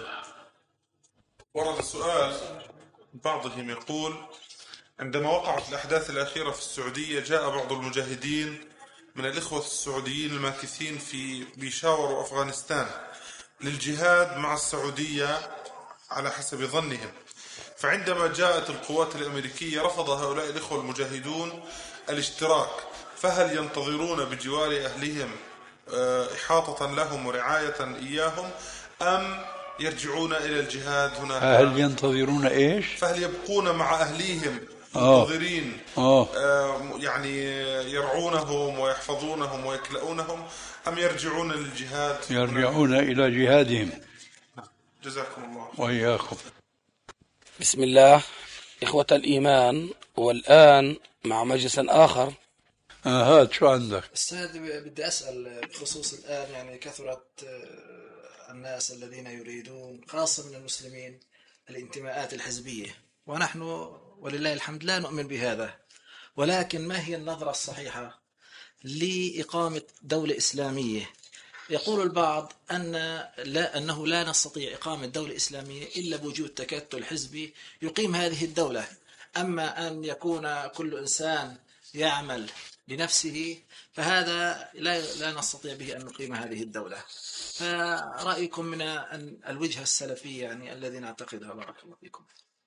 ورد السؤال بعضهم يقول: عندما وقعت الأحداث الأخيرة في السعودية جاء بعض المجاهدين من الإخوة السعوديين الماكثين في بيشاور وأفغانستان للجهاد مع السعودية على حسب ظنهم، فعندما جاءت القوات الأمريكية رفض هؤلاء الإخوة المجاهدون الاشتراك، فهل ينتظرون بجوار أهلهم إحاطة لهم ورعاية إياهم أم يرجعون إلى الجهاد هناك؟ هل ينتظرون إيش؟ فهل يبقون مع أهليهم منتظرين آه. آه يعني يرعونهم ويحفظونهم ويكلؤونهم أم يرجعون للجهاد؟ يرجعون إلى جهادهم. جزاكم الله وإياكم. بسم الله. إخوة الإيمان، والآن مع مجلس آخر. آه هات شو عندك؟ أستاذ بدي أسأل بخصوص الآن يعني كثرت الناس الذين يريدون خاصة من المسلمين الانتماءات الحزبية، ونحن ولله الحمد لا نؤمن بهذا، ولكن ما هي النظرة الصحيحة لإقامة دولة إسلامية؟ يقول البعض أن لا أنه لا نستطيع إقامة دولة إسلامية إلا بوجود تكتل حزبي يقيم هذه الدولة، أما أن يكون كل إنسان يعمل لنفسه فهذا لا لا نستطيع به أن نقيم هذه الدولة. فرأيكم من الوجهة السلفية يعني الذي نعتقدها؟ بارك الله فيكم.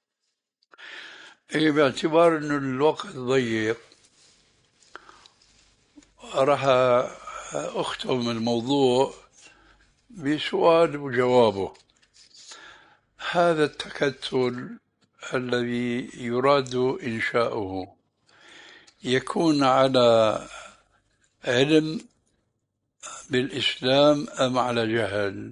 إيه، باعتبار أن الوقت ضيق راح أختم الموضوع بسؤال وجوابه. هذا التكتل الذي يراد إنشاؤه يكون على علم بالإسلام أم على جهل؟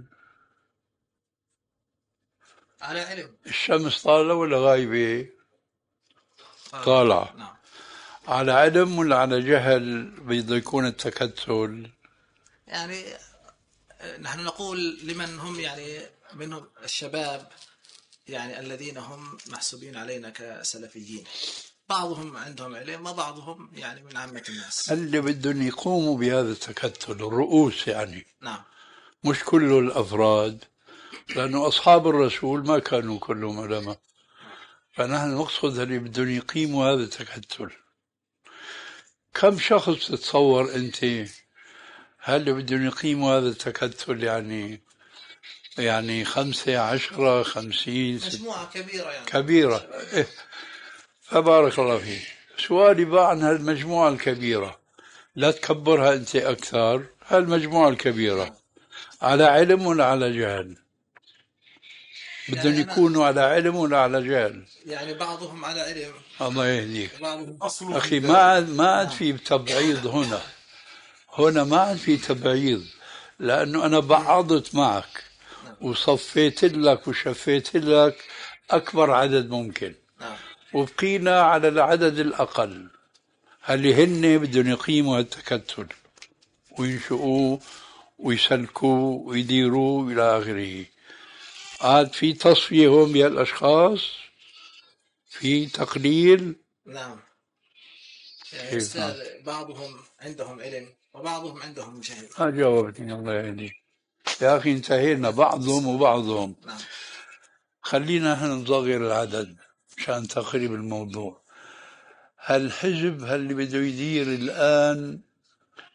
على علم. الشمس طالة ولا غايبة؟ طالعة. نعم. على علم ولا على جهل بده يكون التكتل؟ يعني نحن نقول لمن هم يعني منهم الشباب يعني الذين هم محسوبين علينا كسلفيين، بعضهم عندهم علم وبعضهم يعني من عامة الناس اللي بدهم يقوموا بهذا التكتل، الرؤوس يعني. نعم. مش كل الأفراد، لأنه أصحاب الرسول ما كانوا كلهم علماء، فنحن نقصد اللي بدهم يقيموا هذا التكتل. كم شخص تتصور أنت هل بدهم يقيموا هذا التكتل؟ يعني يعني خمسة عشرة خمسين مجموعة كبيرة يعني كبيرة. إيه. فبارك الله فيك. سؤالي بقى عن هالمجموعة الكبيرة، لا تكبرها أنت أكثر. هالمجموعة الكبيرة على علم ولا على جهل؟ بدهم يعني يكونوا على علم ولا على جهل؟ يعني بعضهم على علم. الله يهديك. بعضهم أخي ما عاد ما عاد في تبعيض هنا، هنا ما عاد في تبعيض، لأنه أنا بعضت معك وصفيت لك وشفيت لك أكبر عدد ممكن، نعم. وبقينا على العدد الأقل اللي هن بدهم يقيموا التكتل وينشؤوه ويسلكوا ويديروا إلى آخره. عاد في تصفية هون بهالأشخاص، في تقليل. نعم. يعني أستاذ بعضهم عندهم علم وبعضهم عندهم جهل. ما جاوبتني الله يهديك يا أخي. انتهينا بعضهم وبعضهم. نعم. خلينا نحن نصغر العدد مشان تقريب الموضوع. هالحزب اللي بده يدير الآن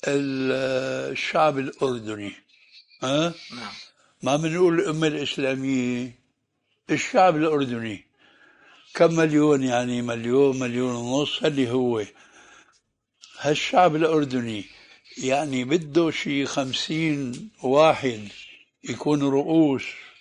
الشعب الأردني، ها؟ نعم. ما بنقول الأمة الإسلامية، الشعب الأردني كم مليون؟ يعني مليون، مليون ونص، اللي هو هالشعب الأردني يعني بده شي خمسين واحد يكون رؤوس،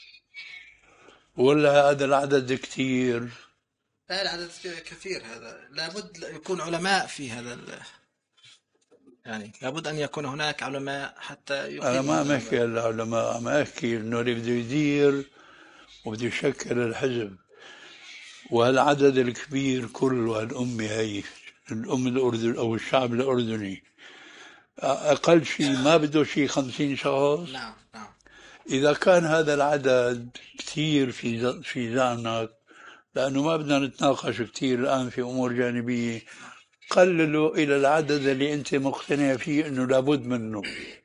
ولا هذا العدد كتير؟ لا، العدد كثير، هذا لابد يكون علماء في هذا ال... يعني لابد أن يكون هناك علماء حتى أنا يقيموا ما هذا عم أحكي العلماء، عم أحكي إنه اللي بده يدير وبده يشكل الحزب، وهالعدد الكبير كله، هالأمة هي الأم الأردن أو الشعب الأردني، أقل شيء ما بده شيء خمسين شخص. نعم نعم. إذا كان هذا العدد كثير في في ذهنك، لأنه ما بدنا نتناقش كثير الآن في أمور جانبية، قللوا إلى العدد اللي أنت مقتنع فيه إنه لابد منه،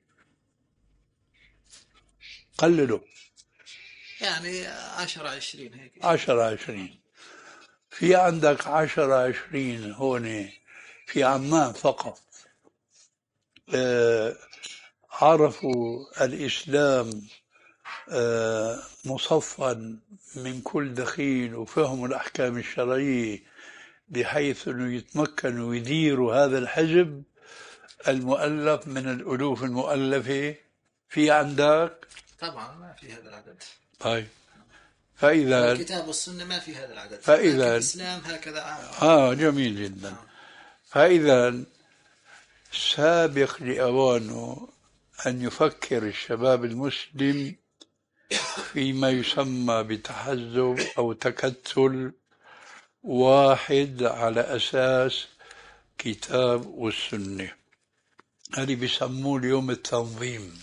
قللوا يعني عشرة عشرين هيك. عشرة عشرين. في عندك عشرة عشرين هون في عمان فقط آه عرفوا الإسلام آه مصفا من كل دخيل، وفهموا الأحكام الشرعية بحيث أنه يتمكنوا ويديروا هذا الحزب المؤلف من الألوف المؤلفة. في عندك طبعا ما في هذا العدد. طيب، فإذا الكتاب والسنة ما في هذا العدد، فإذا الإسلام هكذا عام. آه جميل جدا. فإذا سابق لأوانه أن يفكر الشباب المسلم فيما يسمى بتحزب أو تكتل واحد على أساس كتاب والسنة. هذه بيسموه اليوم التنظيم.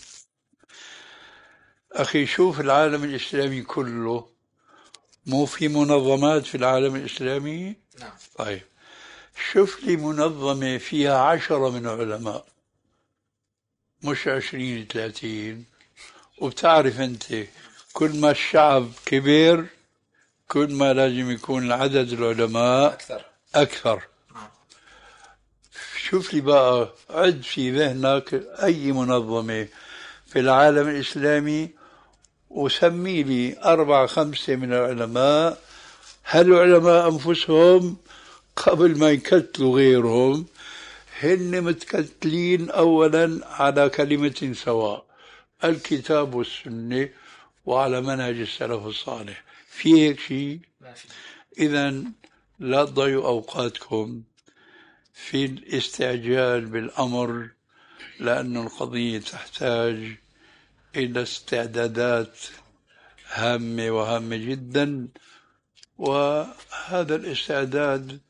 أخي شوف العالم الإسلامي كله، مو في منظمات في العالم الإسلامي؟ نعم. طيب شوف لي منظمة فيها عشرة من علماء، مش عشرين ثلاثين. وبتعرف أنت كل ما الشعب كبير كل ما لازم يكون عدد العلماء أكثر أكثر. نعم. شوف لي بقى، عد في ذهنك أي منظمة في العالم الإسلامي وسمي لي أربعة خمسة من العلماء، هالعلماء أنفسهم قبل ما يكتلوا غيرهم هن متكتلين أولا على كلمة سواء، الكتاب والسنة، وعلى منهج السلف الصالح. في هيك شيء؟ ما في. إذن لا تضيعوا أوقاتكم في الاستعجال بالأمر، لأن القضية تحتاج إلى استعدادات هامة وهامة جدا. وهذا الاستعداد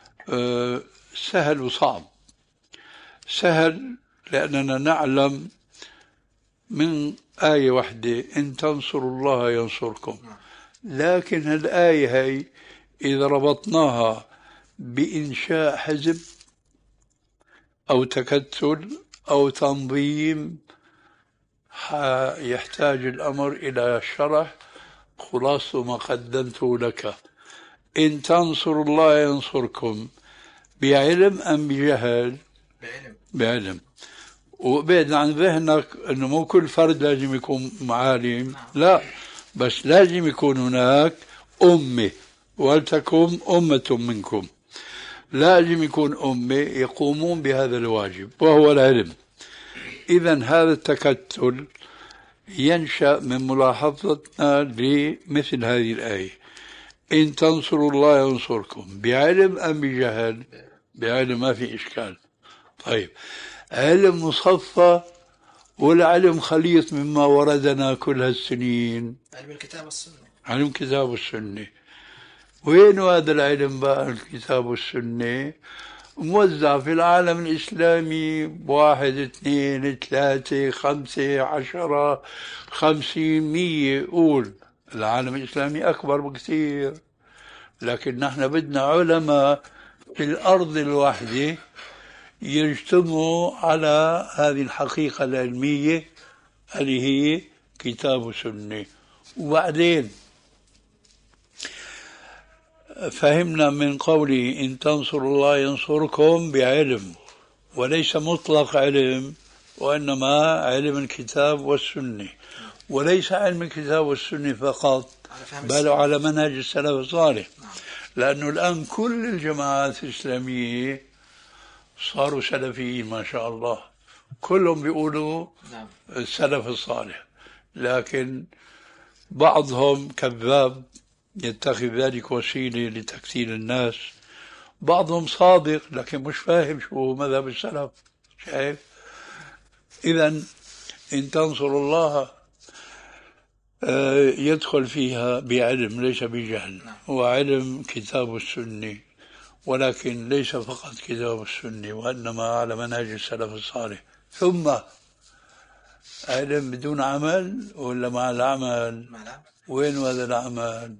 سهل وصعب. سهل لأننا نعلم من آية واحدة، إن تنصروا الله ينصركم. لكن هالآية هي إذا ربطناها بإنشاء حزب أو تكتل أو تنظيم يحتاج الأمر إلى شرح. خلاصة ما قدمته لك، إن تنصروا الله ينصركم، بعلم أم بجهل؟ بعلم. بعلم. وبعد عن ذهنك أنه مو كل فرد لازم يكون عالم، لا، بس لازم يكون هناك أمة، ولتكن أمة منكم. لازم يكون أمة يقومون بهذا الواجب وهو العلم. إذن هذا التكتل ينشأ من ملاحظتنا لمثل هذه الآية، إن تنصروا الله ينصركم، بعلم أم بجهل؟ بعلم، ما في إشكال. طيب، علم مصفى ولا علم خليط مما وردنا كل هالسنين؟ علم الكتاب والسنة. علم الكتاب والسنة. وين هذا العلم بقى؟ الكتاب والسنة موزع في العالم الإسلامي بواحد اثنين ثلاثة خمسة عشرة خمسين مية. قول العالم الإسلامي أكبر بكثير، لكن نحن بدنا علماء في الأرض الواحدة يجتمعوا على هذه الحقيقة العلمية اللي هي كتاب وسنة. وبعدين فهمنا من قوله إن تنصروا الله ينصركم بعلم وليس مطلق علم، وإنما علم الكتاب والسنة، وليس علم الكتاب والسنة فقط، بل على منهج السلف الصالح. لأنه الآن كل الجماعات الإسلامية صاروا سلفيين ما شاء الله، كلهم بيقولوا السلف الصالح، لكن بعضهم كذاب يتخذ ذلك وسيلة لتكثير الناس، بعضهم صادق لكن مش فاهم شو هو مذهب السلف. شايف؟ إذن إن تنصروا الله يدخل فيها بعلم ليس بجهل، هو علم كتاب السنة، ولكن ليس فقط كتاب السنة، وإنما على منهج السلف الصالح. ثم علم بدون عمل ولا مع العمل؟ وين هذا العمل؟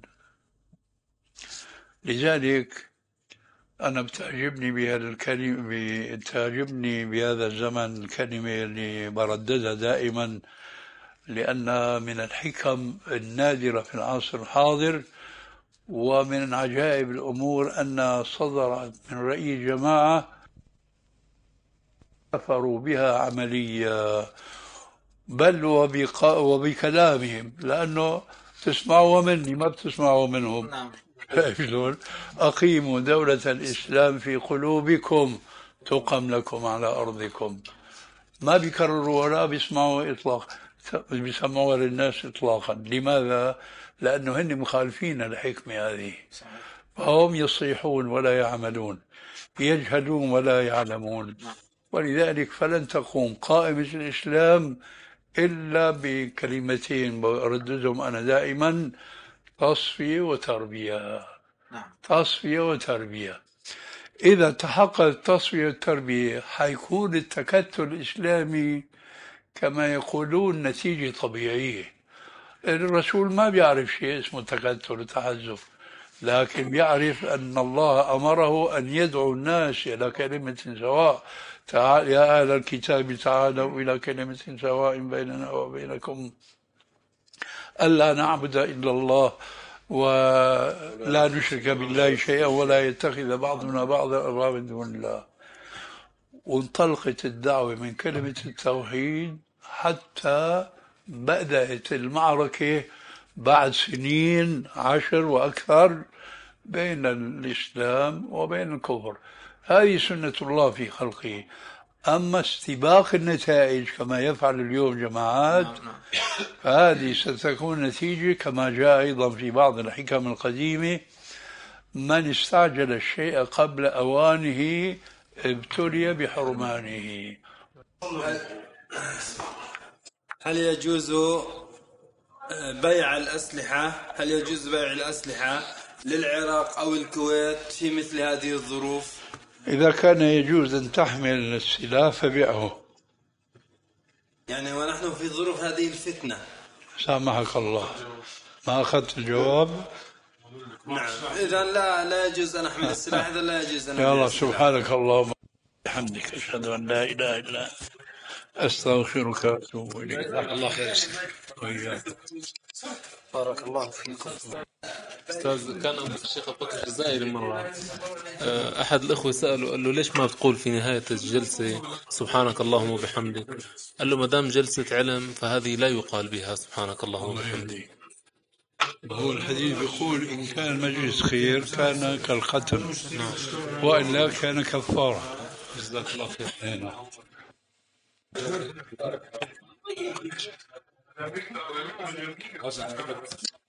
لذلك أنا بتعجبني بهذا الكلمة، بتعجبني بهذا الزمن الكلمة اللي برددها دائما، لأنها من الحكم النادرة في العصر الحاضر، ومن عجائب الأمور أن صدرت من رأي جماعة كفروا بها عمليا، بل وبكلامهم، لأنه تسمعوا مني ما بتسمعوا منهم. نعم. شلون؟ أقيموا دولة الإسلام في قلوبكم تقم لكم على أرضكم. ما بيكرروا ولا بيسمعوا إطلاقا، بيسمعوا للناس إطلاقا. لماذا؟ لأنه هن مخالفين الحكمة هذه، فهم يصيحون ولا يعملون، يجهلون ولا يعلمون. ولذلك فلن تقوم قائمة الإسلام إلا بكلمتين برددهم أنا دائما: تصفية وتربية. تصفية وتربية. إذا تحقق التصفية والتربية حيكون التكتل الإسلامي كما يقولون نتيجة طبيعية. الرسول ما بيعرف شيء اسمه تكتل وتحزب، لكن بيعرف أن الله أمره أن يدعو الناس إلى كلمة سواء. تعال يا أهل الكتاب تعالوا إلى كلمة سواء بيننا وبينكم ألا نعبد إلا الله ولا نشرك بالله شيئا ولا يتخذ بعضنا بعضا أربابا من دون الله. وانطلقت الدعوة من كلمة التوحيد حتى بدأت المعركة بعد سنين عشر وأكثر بين الإسلام وبين الكفر. هذه سنة الله في خلقه. أما استباق النتائج كما يفعل اليوم جماعات، فهذه ستكون نتيجة كما جاء أيضا في بعض الحكم القديمة: من استعجل الشيء قبل أوانه ابتلي بحرمانه. هل يجوز بيع الأسلحة هل يجوز بيع الأسلحة للعراق أو الكويت في مثل هذه الظروف؟ إذا كان يجوز أن تحمل السلاح فبيعه. يعني ونحن في ظروف هذه الفتنة. سامحك الله، ما أخذت الجواب؟ نعم. إذا لا لا يجوز أن أحمل السلاح، إذا لا يجوز أن يا الله سبحانك اللهم وبحمدك أشهد أن لا إله إلا أنت أستغفرك وأتوب إليك. الله خير. وإياك. بارك الله فيكم. أستاذ، كان أبو الشيخ أبو بكر الجزائري مرة أحد الأخوة سأله، قال له ليش ما بتقول في نهاية الجلسة سبحانك اللهم وبحمدك؟ قال له ما دام جلسة علم فهذه لا يقال بها سبحانك اللهم وبحمدك. هو الحديث يقول إن كان المجلس خير كان كالختم، وإلا كان كفارة. جزاك الله خير.